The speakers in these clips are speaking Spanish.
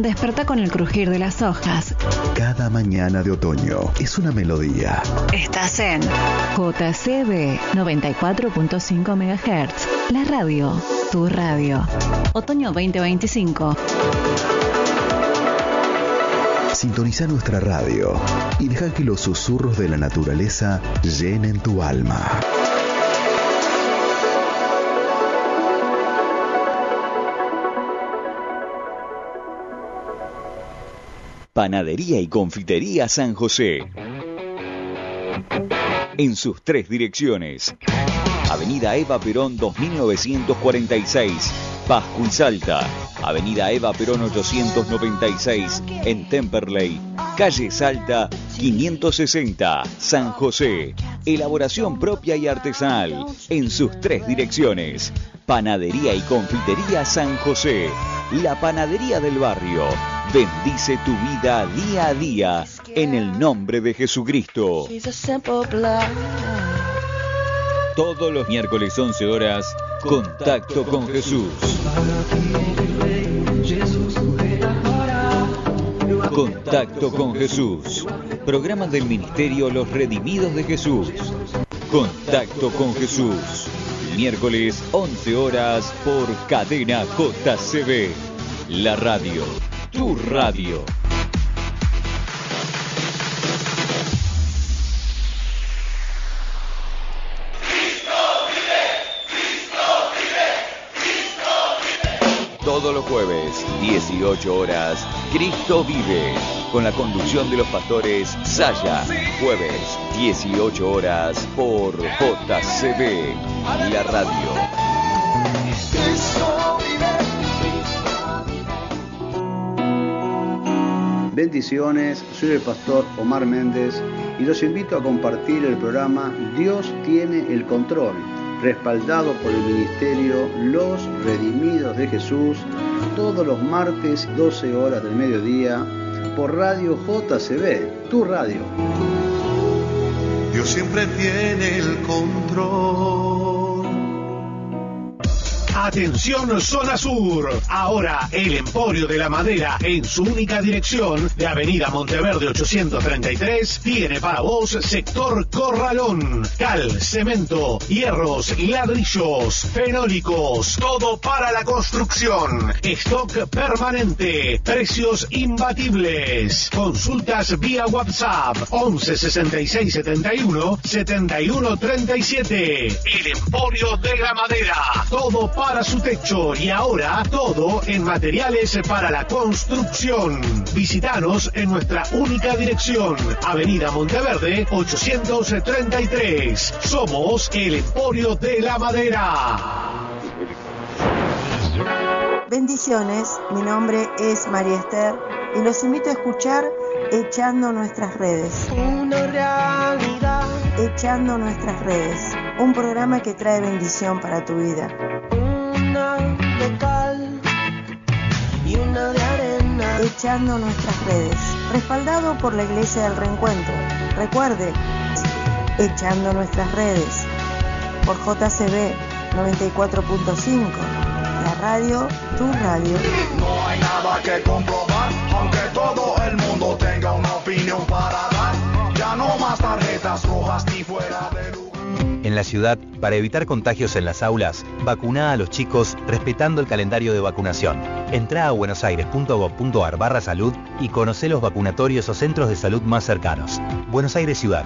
despertá con el crujir de las hojas. Cada mañana de otoño es una melodía. Estás en JCB 94.5 MHz. La radio, tu radio. Otoño 2025. Sintoniza nuestra radio y deja que los susurros de la naturaleza llenen tu alma. Panadería y Confitería San José. En sus 3 direcciones. Avenida Eva Perón 2946, Pasco y Salta. Avenida Eva Perón 896 en Temperley. Calle Salta 560, San José. Elaboración propia y artesanal en sus 3 direcciones. Panadería y Confitería San José. La panadería del barrio. Bendice tu vida día a día en el nombre de Jesucristo. Todos los miércoles 11 horas, Contacto con Jesús. Contacto con Jesús. Programa del Ministerio Los Redimidos de Jesús. Contacto con Jesús. Miércoles 11 horas por Cadena JCB. La radio. Tu radio. Todos los jueves, 18 horas, Cristo vive, con la conducción de los pastores Saya. Jueves, 18 horas, por JCB, la radio. Bendiciones, soy el pastor Omar Méndez y los invito a compartir el programa Dios tiene el control, respaldado por el ministerio Los Redimidos de Jesús, todos los martes 12 horas del mediodía por Radio JCB, tu radio. Dios siempre tiene el control. Atención Zona Sur, ahora el Emporio de la Madera en su única dirección de Avenida Monteverde 833 tiene para vos sector Corralón, cal, cemento, hierros, ladrillos, fenólicos, todo para la construcción, stock permanente, precios imbatibles, consultas vía WhatsApp 11 66 71 71 37, el Emporio de la Madera, todo para su techo y ahora todo en materiales para la construcción. Visítanos en nuestra única dirección, Avenida Monteverde 833. Somos el Emporio de la Madera. Bendiciones, mi nombre es María Esther y los invito a escuchar Echando Nuestras Redes. Una realidad. Echando Nuestras Redes, un programa que trae bendición para tu vida. Una de cal y una de arena. Echando Nuestras Redes, respaldado por la Iglesia del Reencuentro. Recuerde, Echando Nuestras Redes, por JCB 94.5, la radio, tu radio. No hay nada que comprobar, aunque todo el mundo tenga una opinión para dar. Ya no más tarjetas rojas ni fuera de lugar. En la ciudad, para evitar contagios en las aulas, vacuna a los chicos respetando el calendario de vacunación. Entrá a buenosaires.gov.ar/salud y conocé los vacunatorios o centros de salud más cercanos. Buenos Aires Ciudad.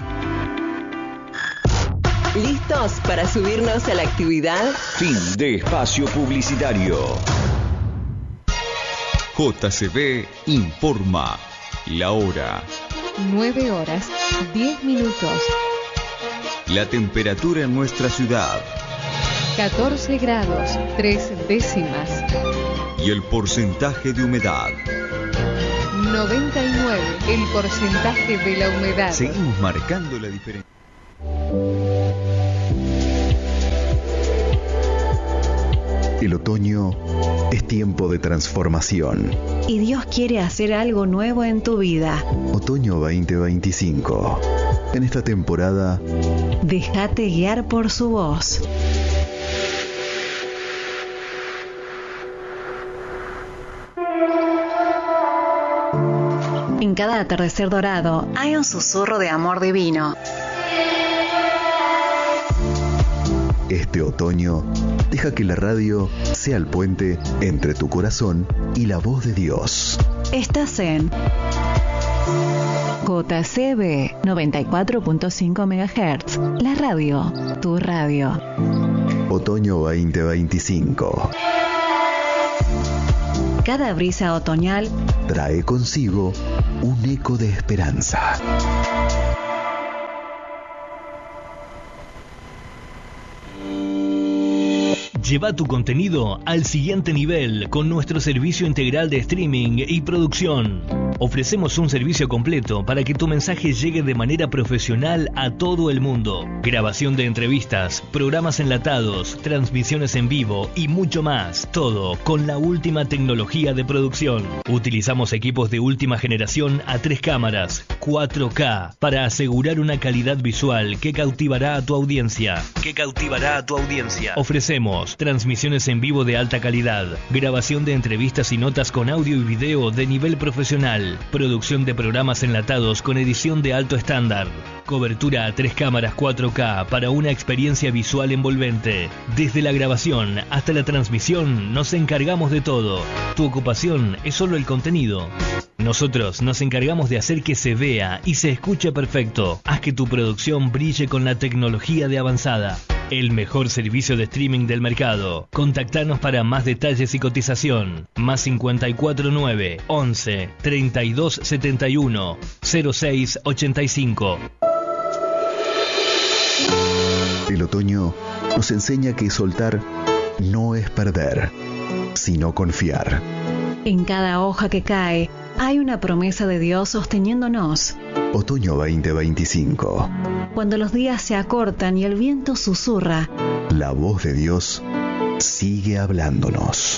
¿Listos para subirnos a la actividad? Fin de espacio publicitario. JCB informa la hora. 9 horas, 10 minutos. La temperatura en nuestra ciudad. 14 grados, 3 décimas. Y el porcentaje de humedad. 99, el porcentaje de la humedad. Seguimos marcando la diferencia. El otoño es tiempo de transformación. Y Dios quiere hacer algo nuevo en tu vida. Otoño 2025. En esta temporada, déjate guiar por su voz. cada atardecer dorado hay un susurro de amor divino. Este otoño, deja que la radio sea el puente entre tu corazón y la voz de Dios. Estás en JCB 94.5 MHz, la radio, tu radio. Otoño 2025. Cada brisa otoñal trae consigo un eco de esperanza. Lleva tu contenido al siguiente nivel con nuestro servicio integral de streaming y producción. Ofrecemos un servicio completo para que tu mensaje llegue de manera profesional a todo el mundo. Grabación de entrevistas, programas enlatados, transmisiones en vivo y mucho más. Todo con la última tecnología de producción. Utilizamos equipos de última generación a 3 cámaras, 4K, para asegurar una calidad visual que cautivará a tu audiencia. Ofrecemos transmisiones en vivo de alta calidad, grabación de entrevistas y notas con audio y video de nivel profesional, producción de programas enlatados con edición de alto estándar, cobertura a 3 cámaras 4K para una experiencia visual envolvente. Desde la grabación hasta la transmisión nos encargamos de todo. Tu ocupación es solo el contenido. Nosotros nos encargamos de hacer que se vea y se escuche perfecto. Haz que tu producción brille con la tecnología de avanzada. El mejor servicio de streaming del mercado. Contactanos para más detalles y cotización. Más 549 11 32 71 06 85. El otoño nos enseña que soltar no es perder, sino confiar. En cada hoja que cae hay una promesa de Dios sosteniéndonos. Otoño 2025. Cuando los días se acortan y el viento susurra, la voz de Dios sigue hablándonos.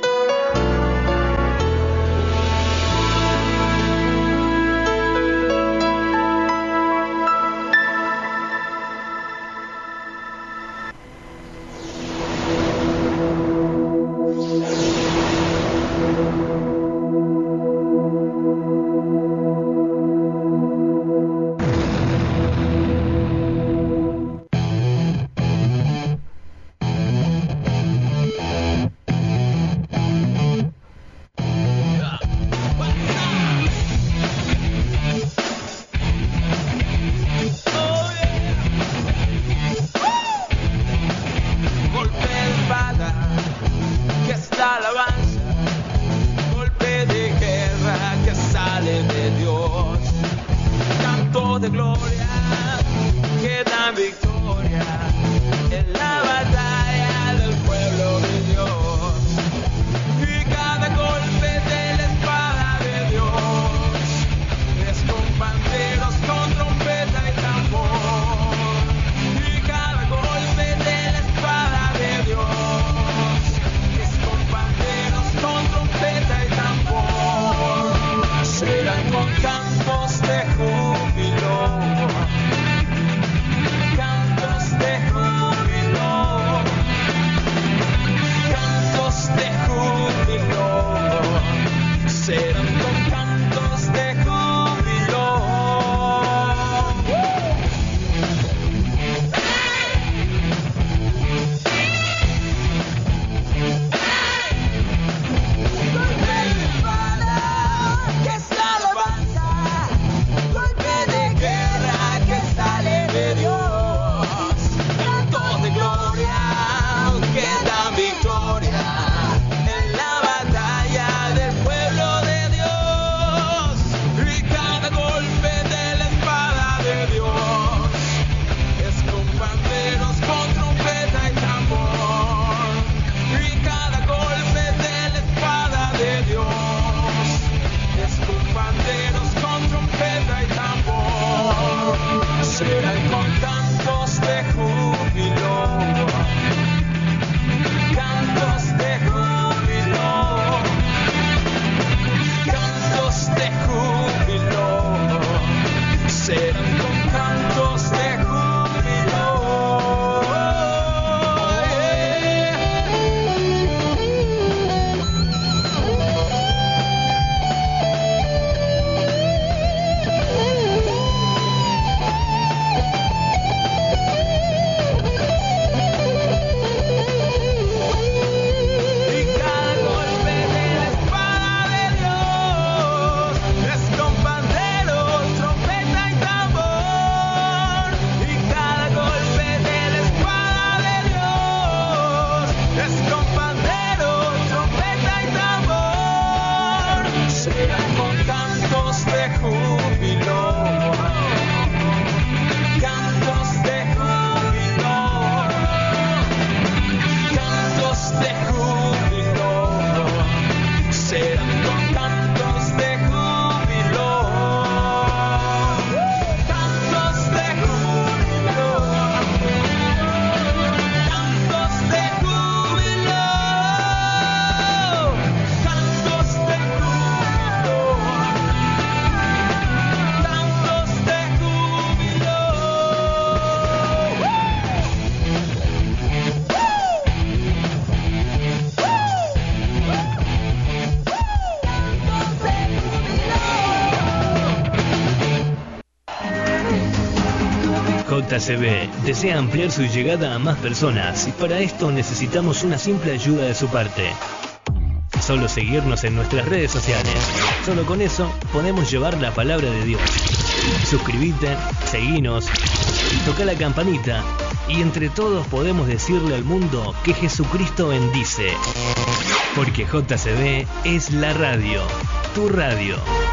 JCB desea ampliar su llegada a más personas y para esto necesitamos una simple ayuda de su parte. Solo seguirnos en nuestras redes sociales. Solo con eso podemos llevar la palabra de Dios. Suscríbete, seguinos, toca la campanita y entre todos podemos decirle al mundo que Jesucristo bendice. Porque JCB es la radio, tu radio.